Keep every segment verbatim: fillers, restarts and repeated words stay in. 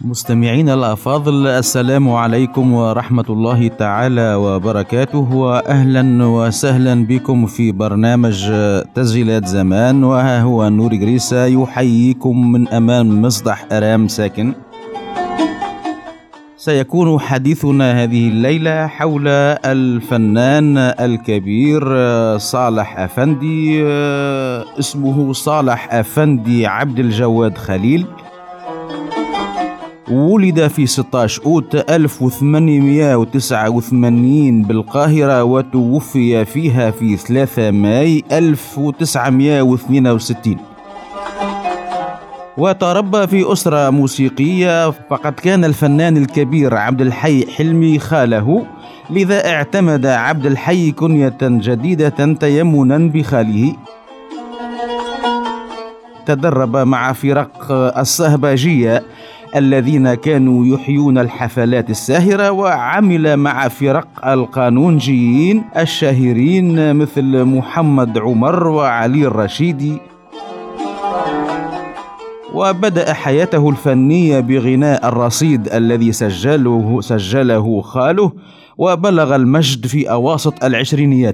مستمعين الأفاضل، السلام عليكم ورحمة الله تعالى وبركاته، وأهلا وسهلا بكم في برنامج تسجيلات زمان. وها هو نوري غريسة يحييكم من أمام مسطح أرام ساكن. سيكون حديثنا هذه الليلة حول الفنان الكبير صالح أفندي، اسمه صالح أفندي عبد الجواد خليل. ولد في ستة عشر أوت ألف وثمانمائة وتسعة وثمانين بالقاهرة، وتوفي فيها في ثلاثة ماي ألف وتسعمائة واثنين وستين. وتربى في أسرة موسيقية، فقد كان الفنان الكبير عبد الحي حلمي خاله، لذا اعتمد عبد الحي كنية جديدة تيمنا بخاله. تدرب مع فرق الصهباجية الذين كانوا يحيون الحفلات الساهرة، وعمل مع فرق القانونجيين الشهيرين مثل محمد عمر وعلي الرشيدي. وبدأ حياته الفنية بغناء الرصيد الذي سجله, سجله خاله، وبلغ المجد في أواسط العشرينيات،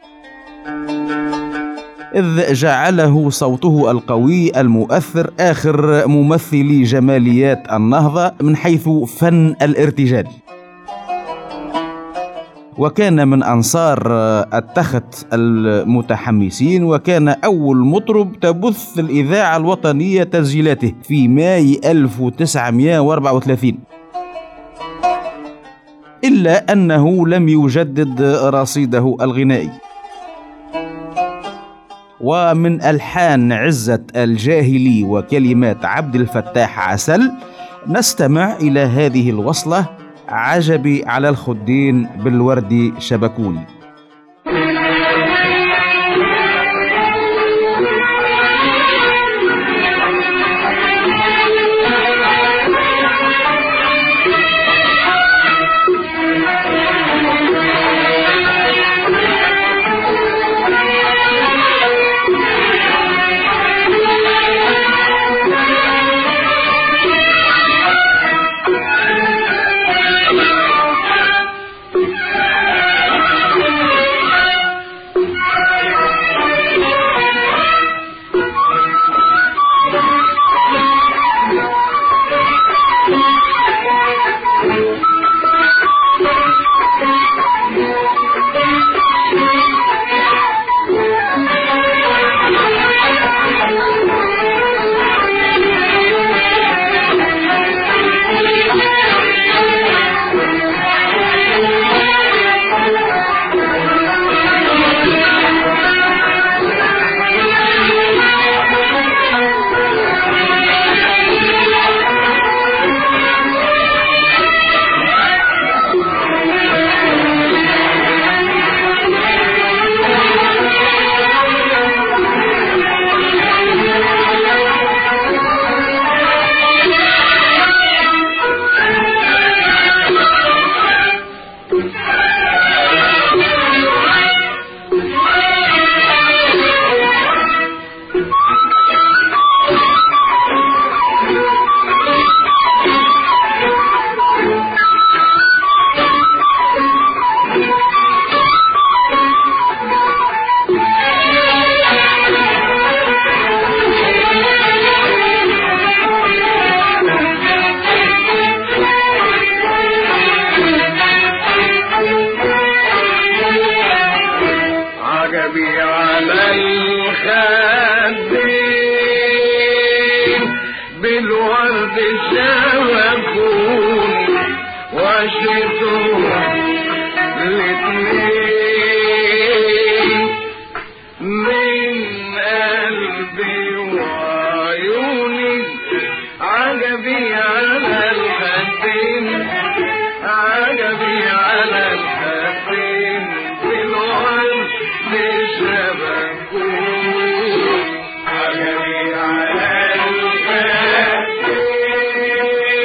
إذ جعله صوته القوي المؤثر آخر ممثلي جماليات النهضة من حيث فن الارتجال. وكان من أنصار التخت المتحمسين، وكان أول مطرب تبث الإذاعة الوطنية تسجيلاته في ماي ألف وتسعمائة وأربعة وثلاثين، إلا أنه لم يجدد رصيده الغنائي. ومن ألحان عزة الجاهلي وكلمات عبد الفتاح عسل نستمع إلى هذه الوصلة: عجبي على الخدين بالورد شبكوني.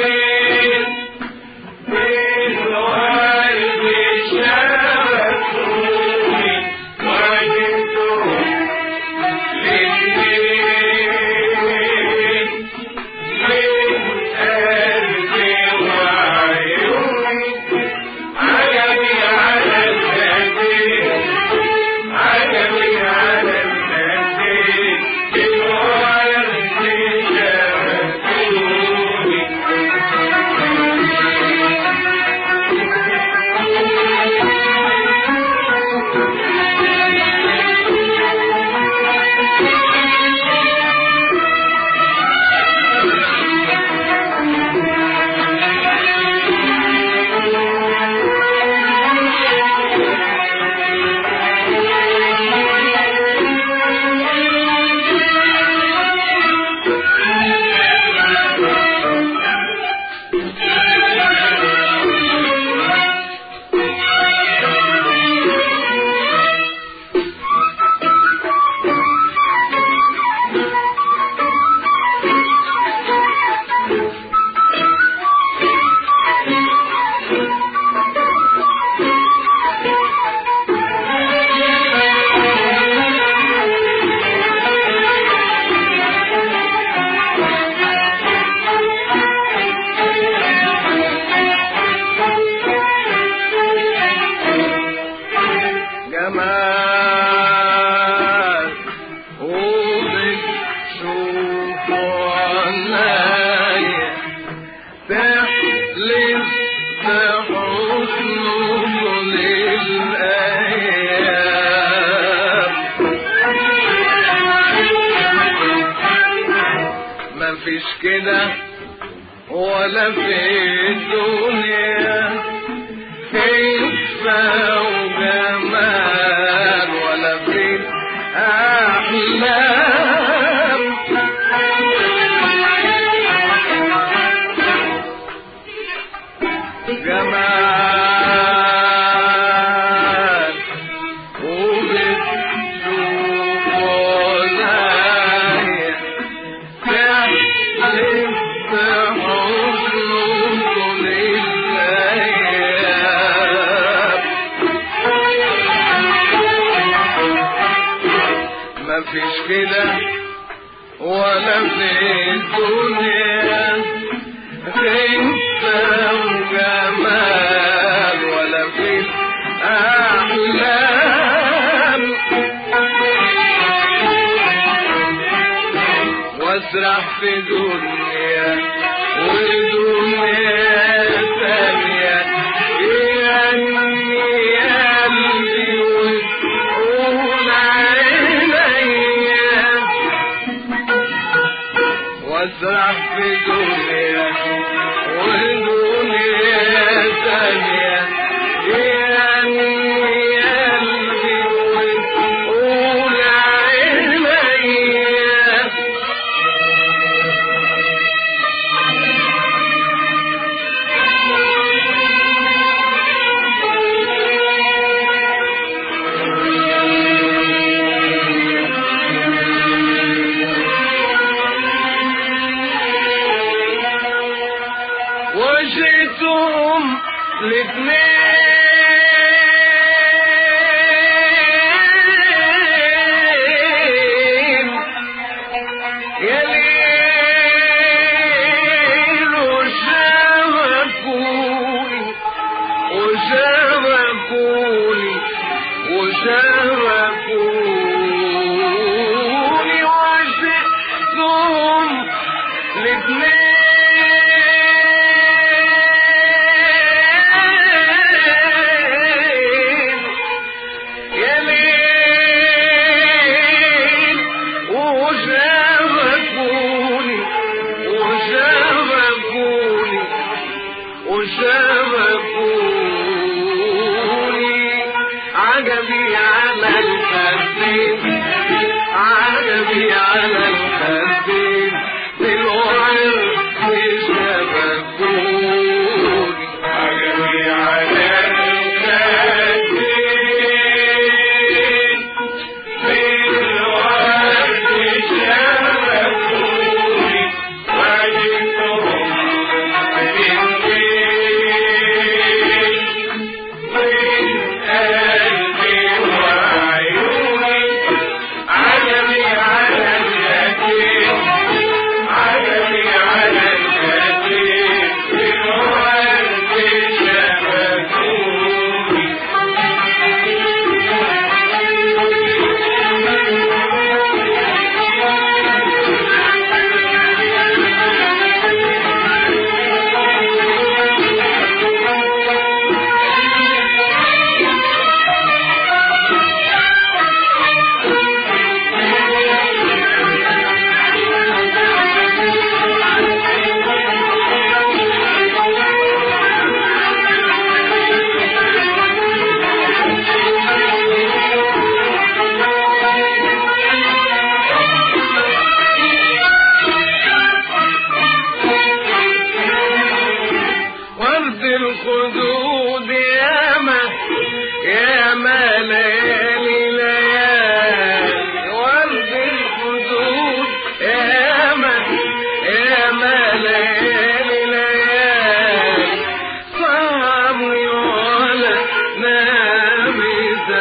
Thank you. كده ولا في الدنيا خفة وجمال ولا في الأحلام جمال وبتشوف ولاية تحلف بحضنه طول الأيام مفيش كده ولا في الدنيا خفة وجمال ولا في الأحلام واسرح في دنيا ودنيا ثانية يعني قلبي وتقول عينيا واسرح في دنيا ودنيا ثانية يعني قلبي وتقول عينيا وجئتهم الاثنين يا ليل وشبكوني وشبكوني وشبكوني وجئتهم الاثنين وشبكوني عجبي على الخدين عجبي على الخدين بالورد شبكوني عجبي على الخدين بالورد شبكوني وجدتهم الخدود ياما ياما ليالي ليالي ورد الخدود ياما ياما ليالي ليالي صابري ولا نامت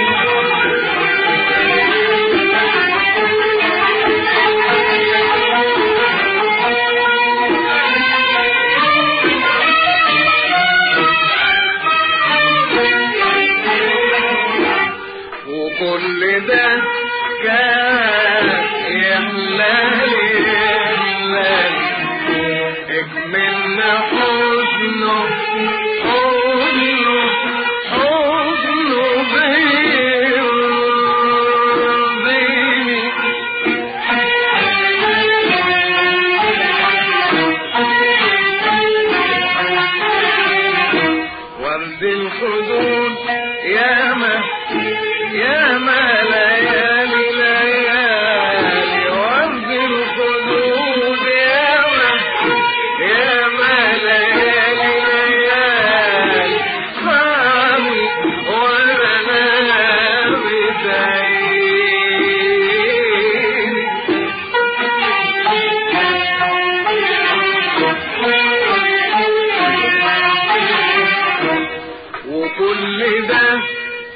عيني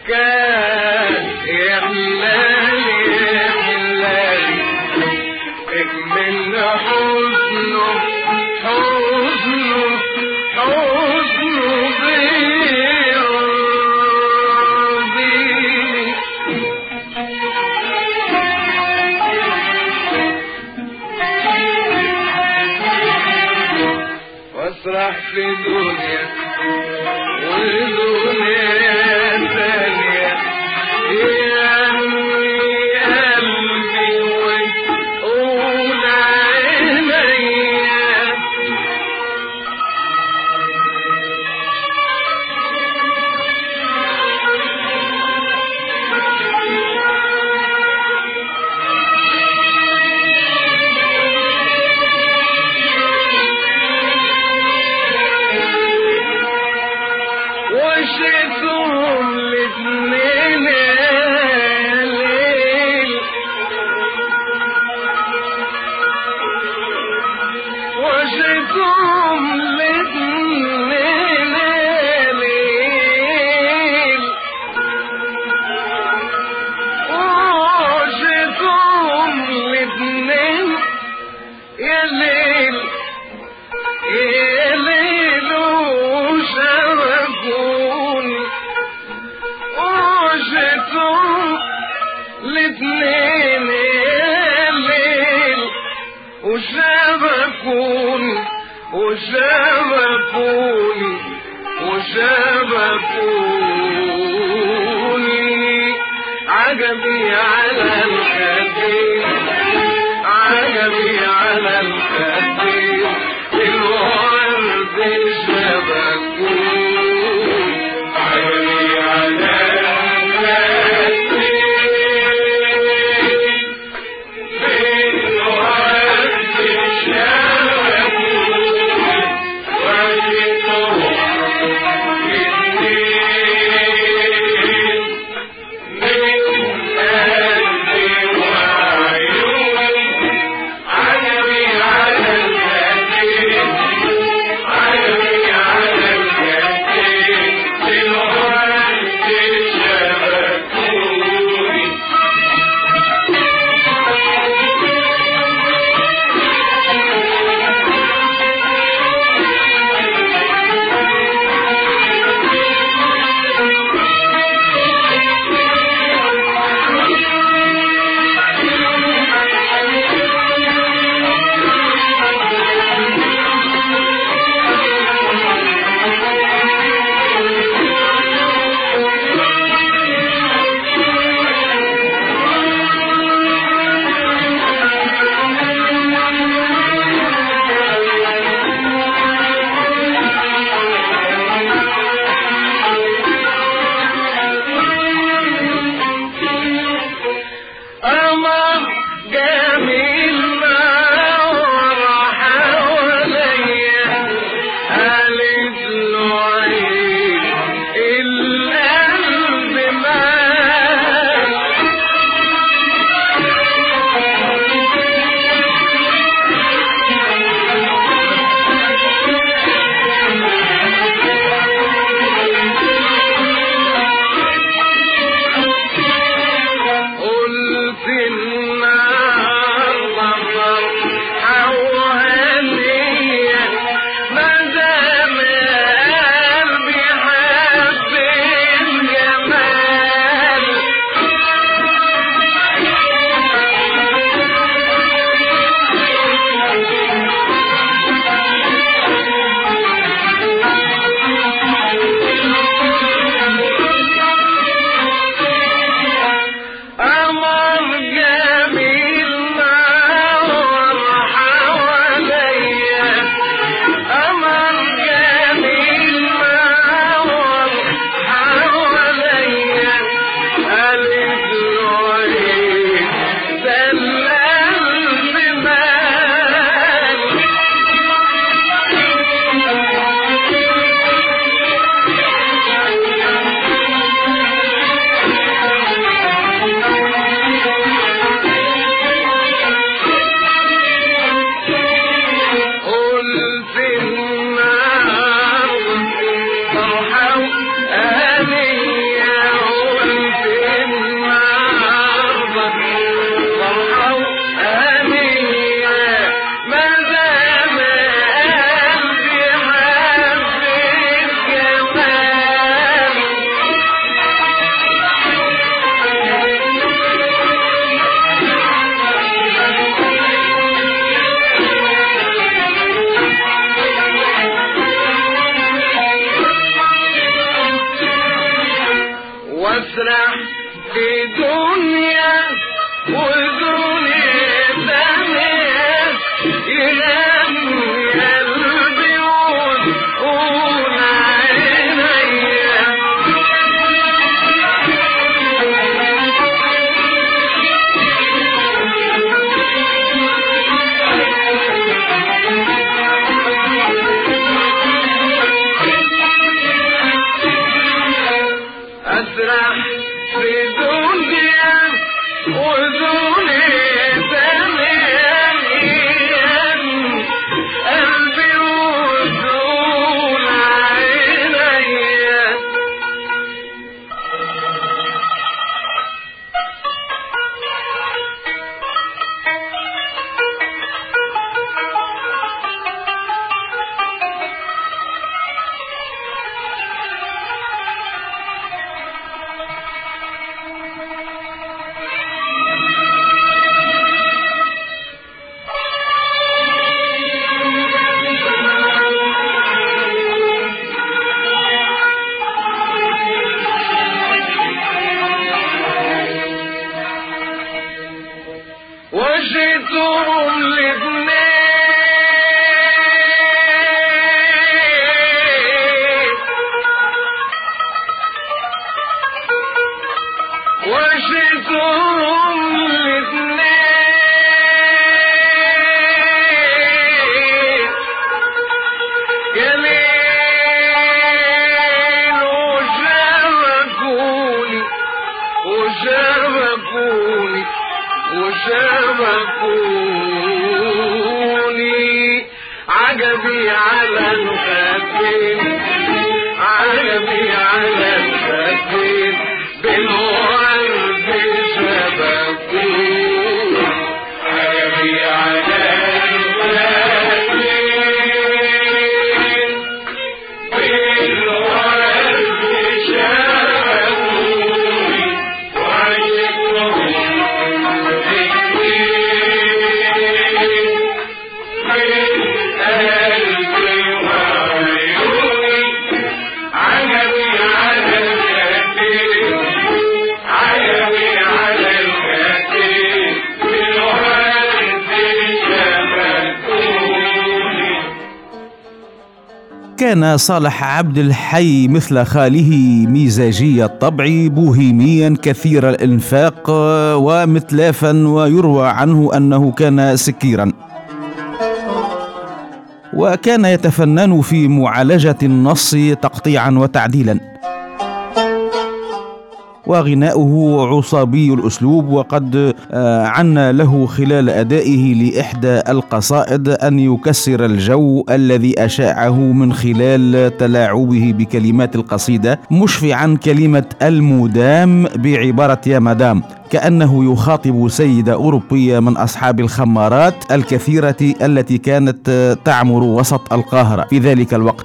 كان يحلالي يحلالي اكمل حزنه حزنه حزنه بيرضيني واسرح في دنيا ودنيا ثانية يهوي قلبي وتقول عينيا وشيتهم الاتنين يا ليل وشيتهم الاتنين يا ليل وشيتهم الاتنين يا ليل يا ليل وشبكوني وشتهم الاتنين يا ليل وشبكوني وشبكوني وشبكوني عجبي على الخدين عجبي على الخدين الورد شبكوني عجبي على الخدين الورد شبكوني وجدتهم الاثنين في دنيا ودنيا ثانية يغني قلبي وتقول عينيا أسرح في دنيا ودنيا ثانية قلبي وتقول عينيا وجدتهم الاثنين وجدتهم الاثنين جميل وشبكوني وشبكوني وشبكوني عجبي على الخفين عجبي على الخفين بالورد شبكوني عجبي على الخفين بالورد شبكوني وعشقهم كان صالح عبد الحي مثل خاله مزاجي الطبع، بوهيميا كثير الإنفاق ومتلافا، ويروى عنه أنه كان سكيرا، وكان يتفنن في معالجة النص تقطيعا وتعديلا، وغناؤه عصابي الأسلوب. وقد عنا له خلال أدائه لإحدى القصائد أن يكسر الجو الذي أشاعه من خلال تلاعبه بكلمات القصيدة، مشفعا كلمة المدام بعبارة يا مدام، كأنه يخاطب سيدة أوروبية من أصحاب الخمارات الكثيرة التي كانت تعمر وسط القاهرة في ذلك الوقت،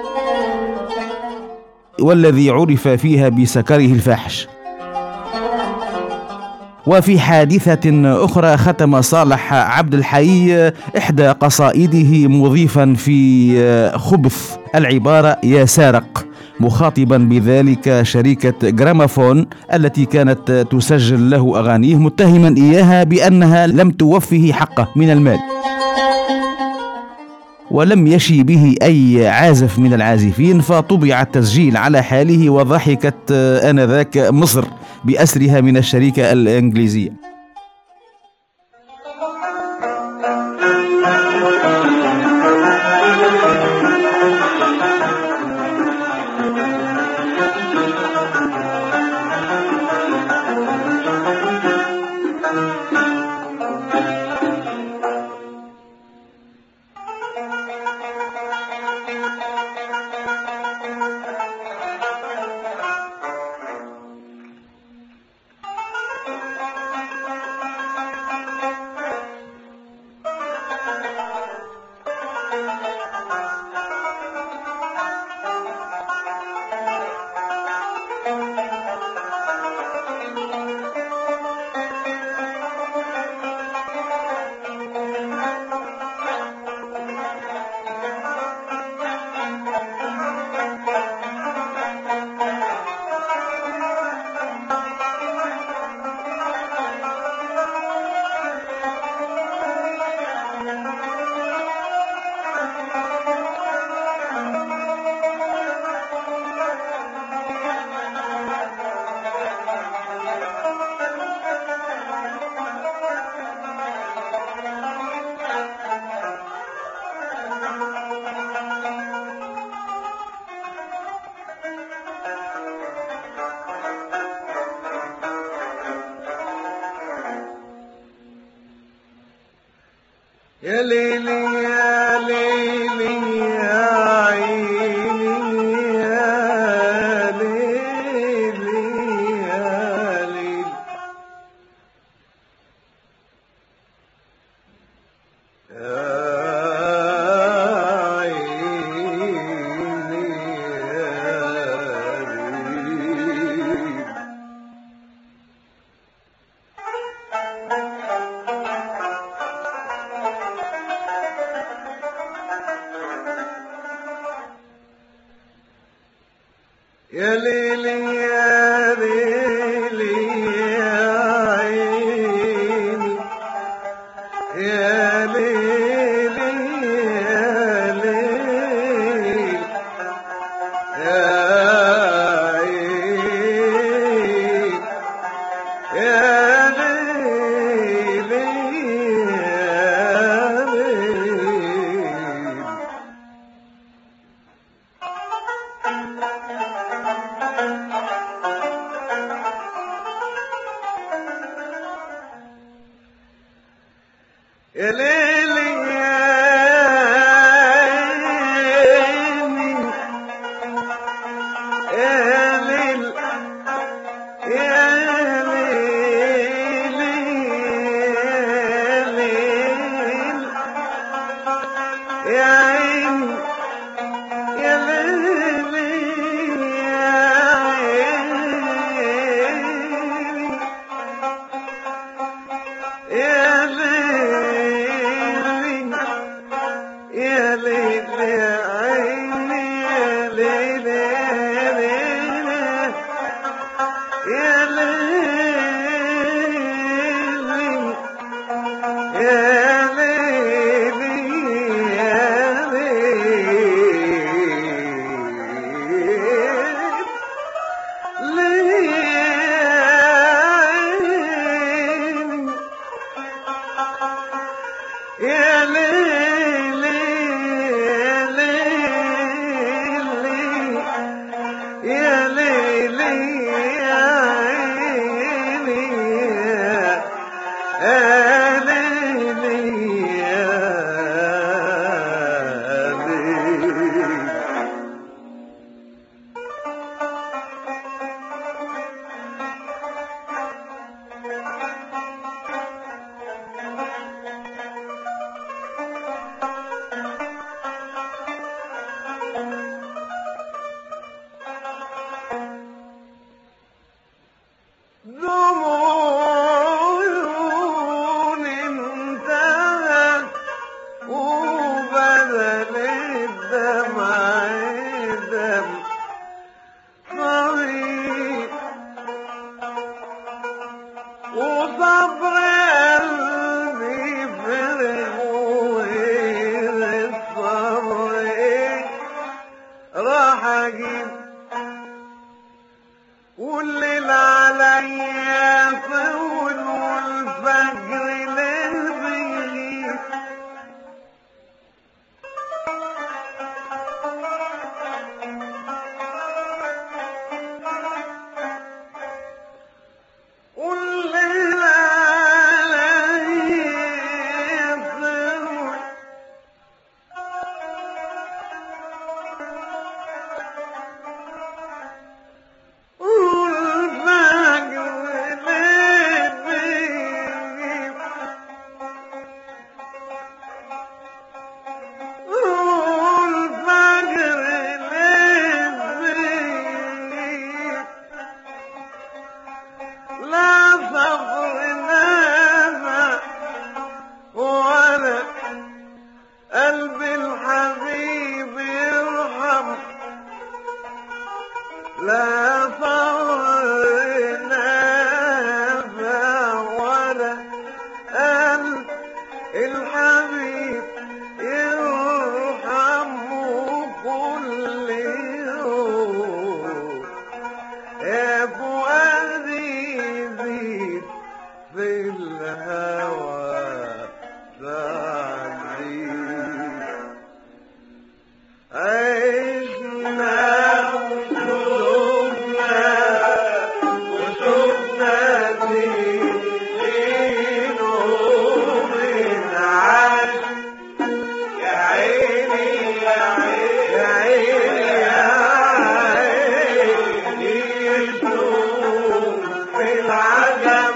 والذي عرف فيها بسكره الفاحش. وفي حادثة أخرى ختم صالح عبد الحي إحدى قصائده مضيفا في خبث العبارة يا سارق، مخاطبا بذلك شركة جرامافون التي كانت تسجل له أغانيه، متهما إياها بأنها لم توفه حقه من المال، ولم يشي به أي عازف من العازفين، فطبع التسجيل على حاله، وضحكت آنذاك مصر بأسرها من الشركة الإنجليزية. يا ليلي يا ليلي يا عيني يا ليلي يا ليلي يا ليلي يا ليلي يا عيني يا ليلي يا ليلي يا عيني يا ليلي يا ليلي يا ليلي يا عيني يا ليل يا ليلي يا ليل يا عيني يا ليلي يا عيني يا ليل يا ليل يا عيني يا ليل يا ليل يا ليل يا دموع انتهت وبدل الدمع دم طريق وصبر قلبي فرغ وغير الصبر راح اجيب والليل عليا طول والفجر ليل بيغيب والليل عليا طول قلبي الحبيب يرحم لا صبر نافع ولا قلب الحبيب الحبيب يرحمه كل يوم يا فؤادي يزيد في الهوى تعذيب عشنا وشوفنا وشوفنا سنين ومن عاش يا عيني يا عيني يا عيني يا عيني يشوف في العجب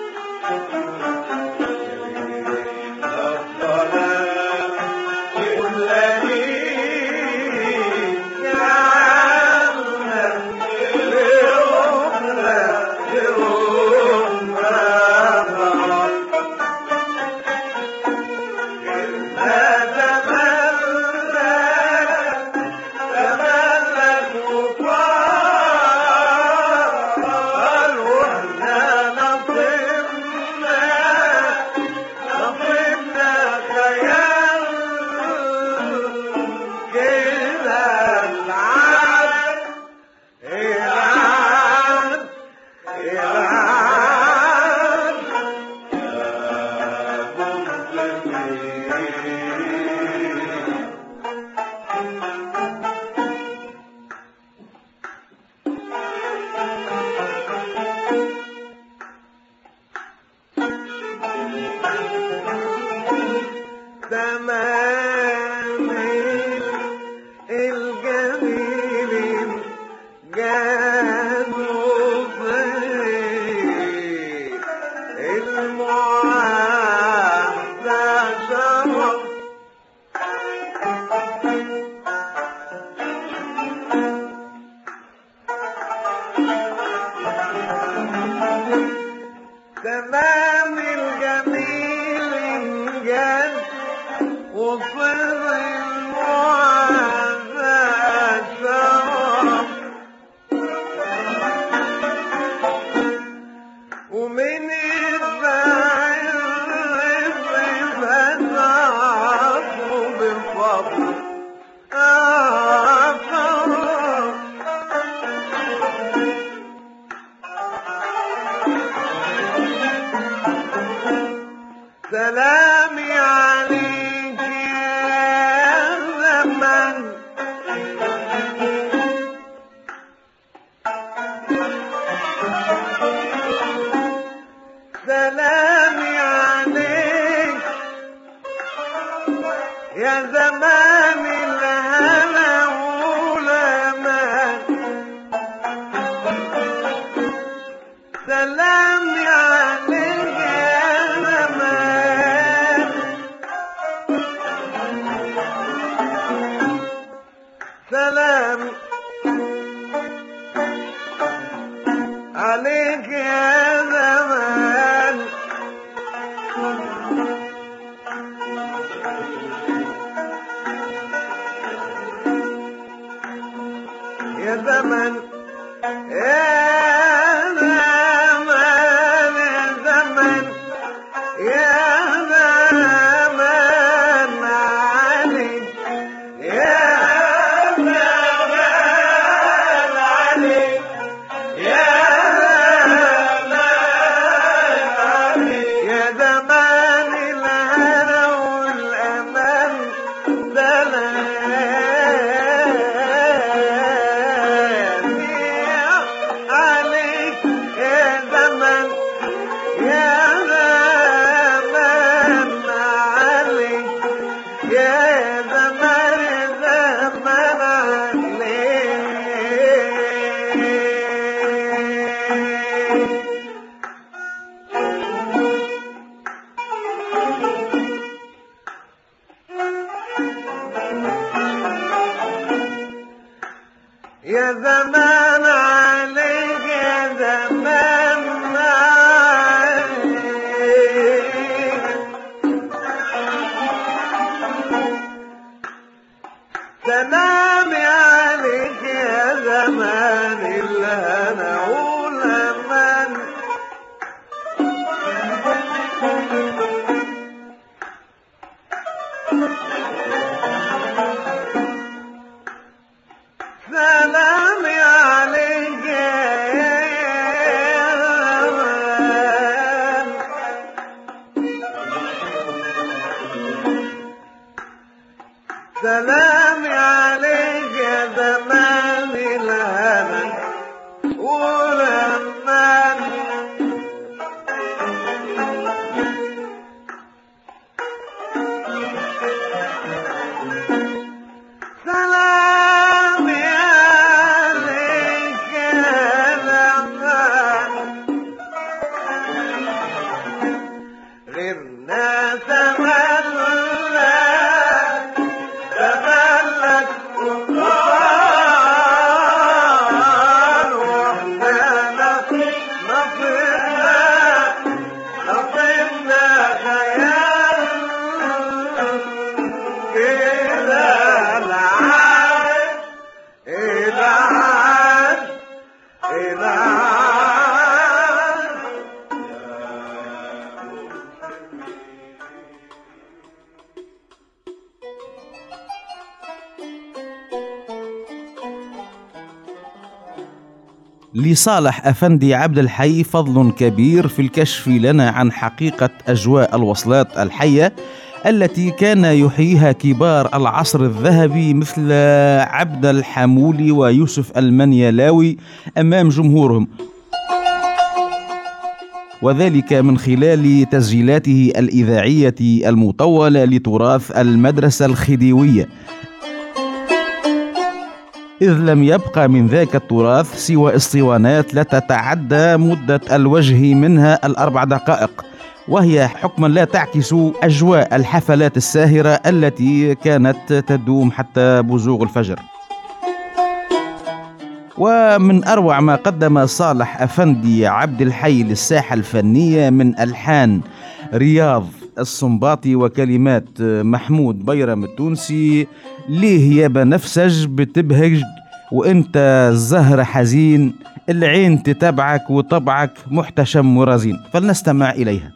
الظلام كلني جعلنا لربنا لربنا لا تملك تملك وقال واحنا نصبنا نصبنا خيال كده العاد العاد العاد تمام الجميل جانوا في المعاهدة شرف تمام الجميل انجاز وصل المعاهدة شرف ومن البعيد فتعصوا بفضل آخر سلامي عليك يا زمن سلامي عليك يا زمان الهنا والأمان سلامي عليك يا زمان سلام عليك يا زمان يا زمن يا زمان يا زمن يا زمن عليك يا زمن عليك يا زمن عليك يا زمان الهنا والأمان سلامي عليك يا زمن يا زمن عليك يا زمن زمن عليك يا زمان عليك يا زمان عليك سلامي عليك يا زمان الهنا والأمان سلامي عليك يا زمان، سلامي عليك يا زمان الهنا ولمان، سلامي عليك يا زمان، غيرنا تملك تملك سلطان، واحنا نصيبنا نصيبنا خيال كده العاد العاد العاد. لصالح أفندي عبد الحي فضل كبير في الكشف لنا عن حقيقة أجواء الوصلات الحية التي كان يحييها كبار العصر الذهبي مثل عبد الحمولي ويوسف المنيلاوي أمام جمهورهم، وذلك من خلال تسجيلاته الإذاعية المطولة لتراث المدرسة الخديوية، إذ لم يبقى من ذاك التراث سوى اسطوانات لا تتعدى مدة الوجه منها الأربع دقائق، وهي حكما لا تعكس أجواء الحفلات الساهرة التي كانت تدوم حتى بزوغ الفجر. ومن أروع ما قدم صالح أفندي عبد الحي للساحة الفنية من ألحان رياض السنباطي وكلمات محمود بيرم التونسي: ليه يا بنفسج بتبهج وانت الزهر حزين، العين تتبعك وطبعك محتشم ورزين. فلنستمع إليها.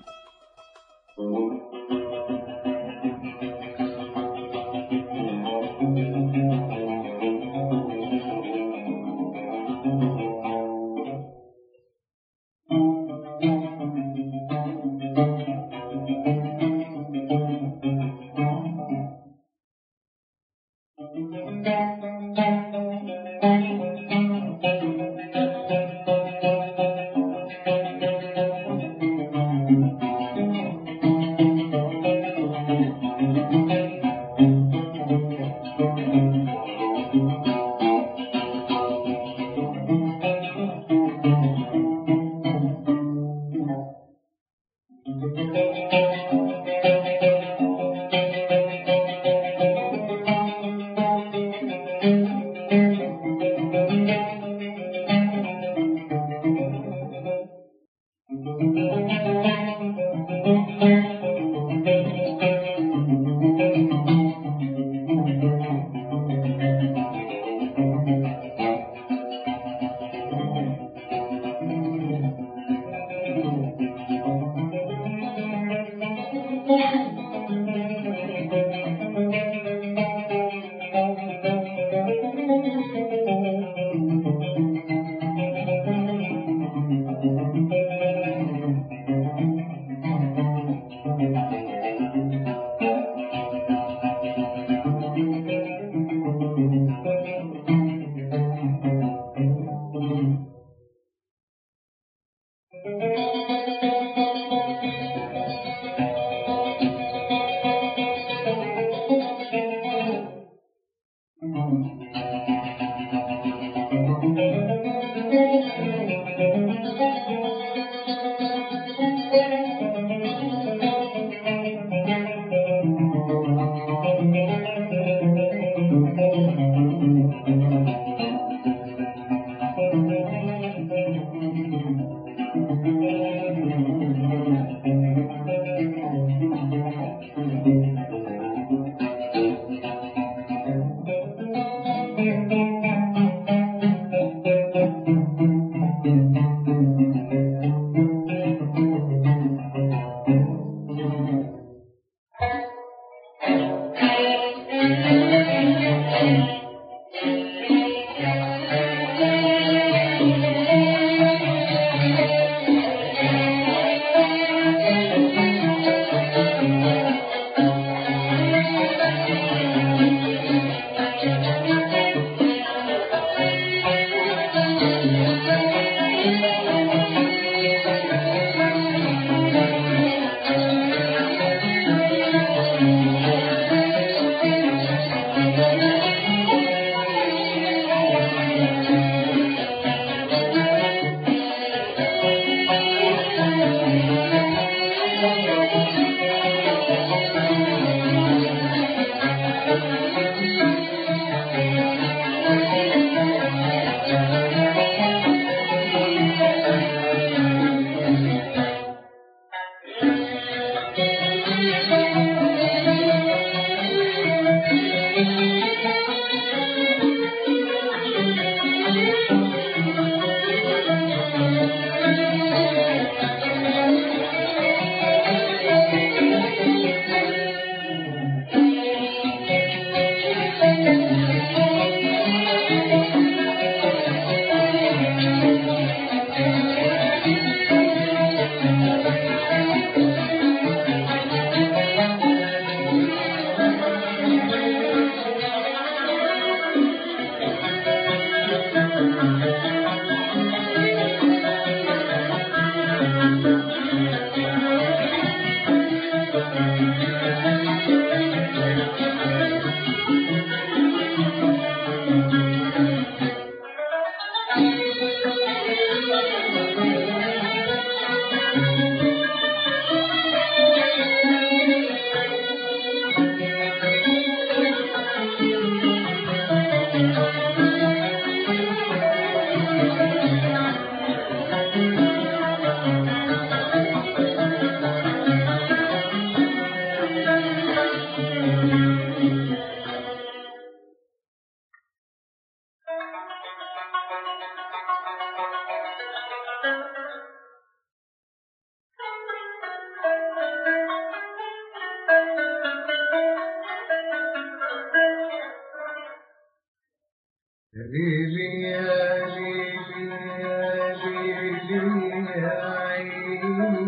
يا ليلي يا ليلي يا ليلي يا عيني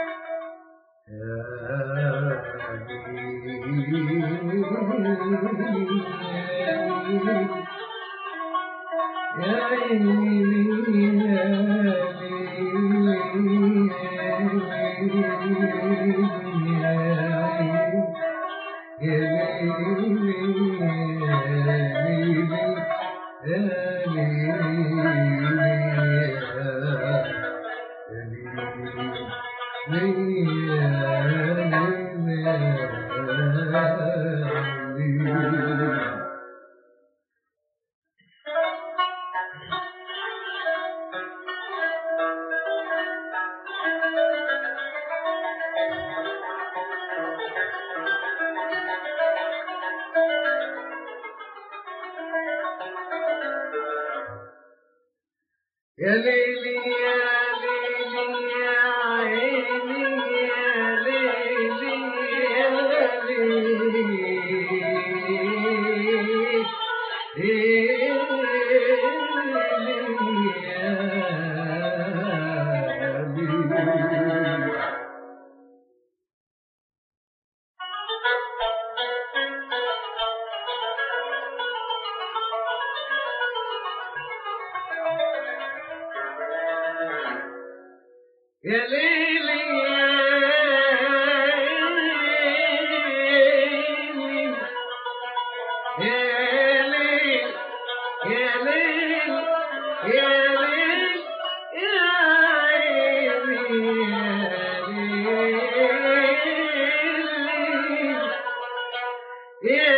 يا ليلي يا ليلي يا عيني يا ليلي يا ليلي يا ليلي يا ليل يا ليل يا ليل يا عيني يا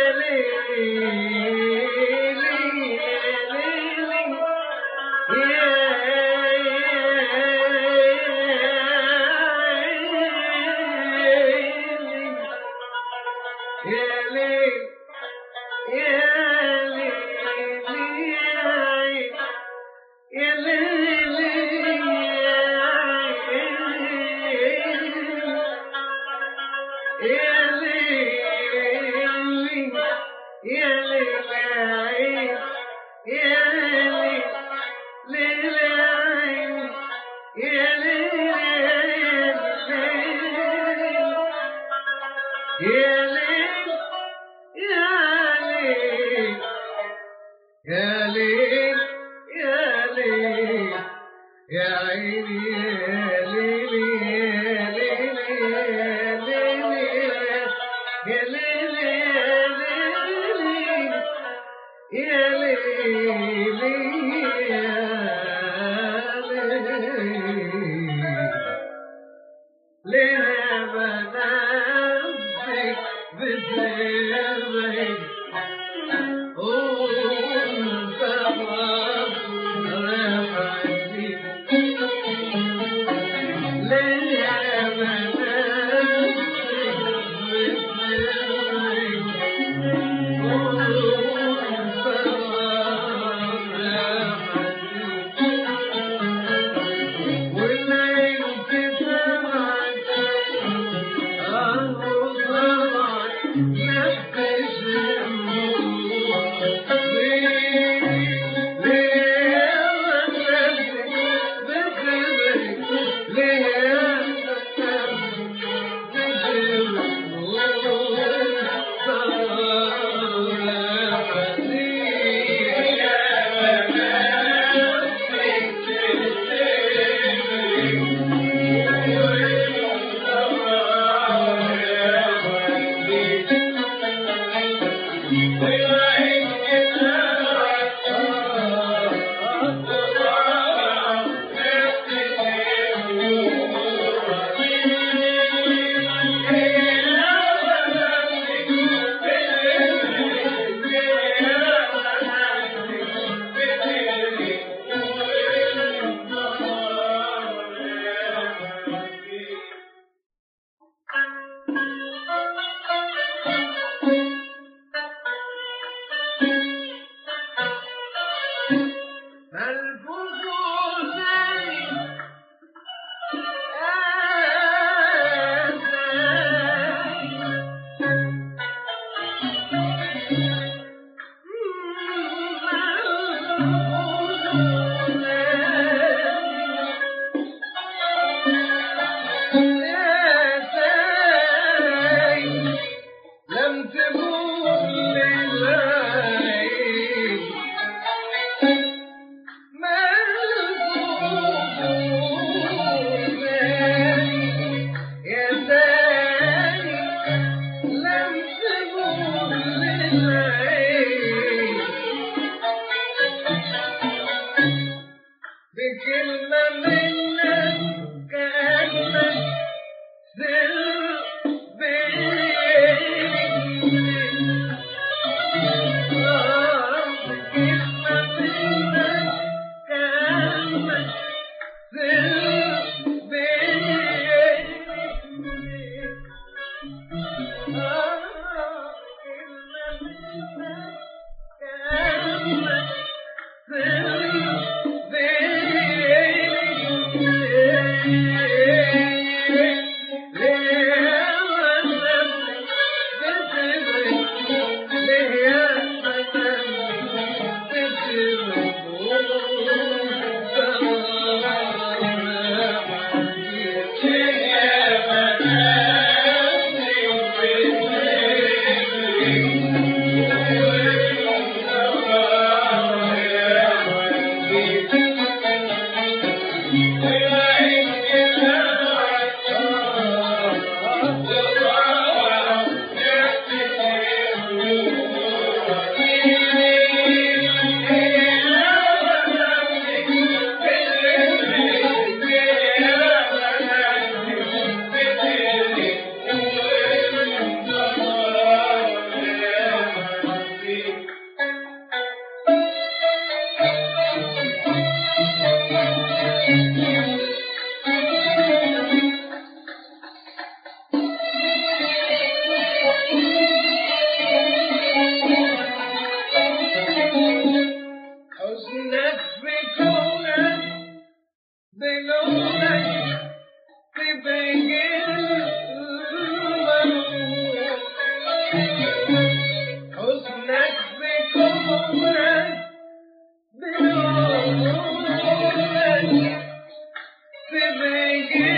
حسنك بكونك بنورك تبقى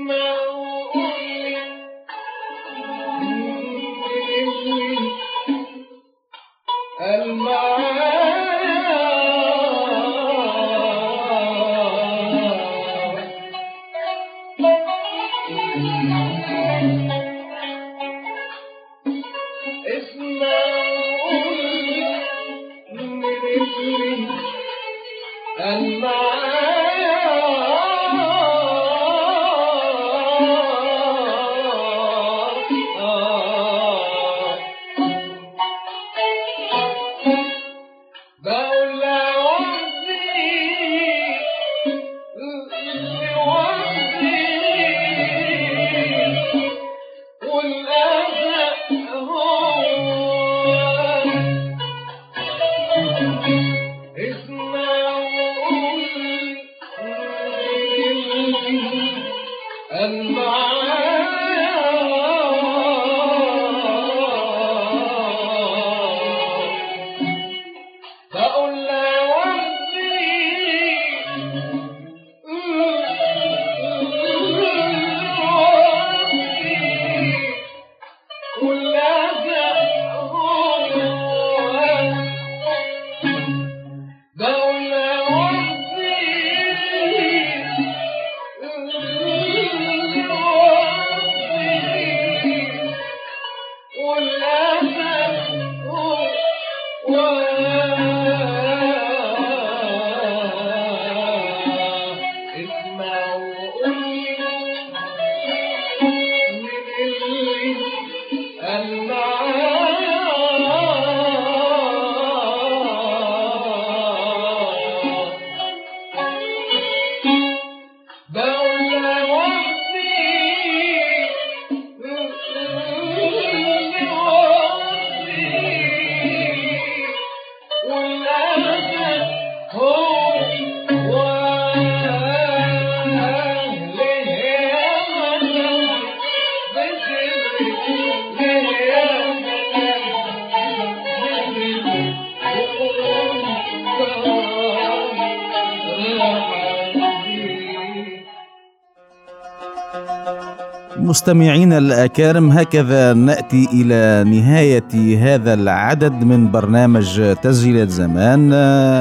مستمعينا الأكارم، هكذا نأتي إلى نهاية هذا العدد من برنامج تسجيلات زمان،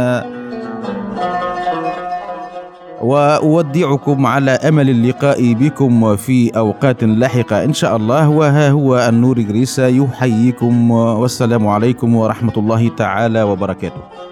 وأودعكم على أمل اللقاء بكم في أوقات لاحقة إن شاء الله. وها هو النور جريسة يحييكم، والسلام عليكم ورحمة الله تعالى وبركاته.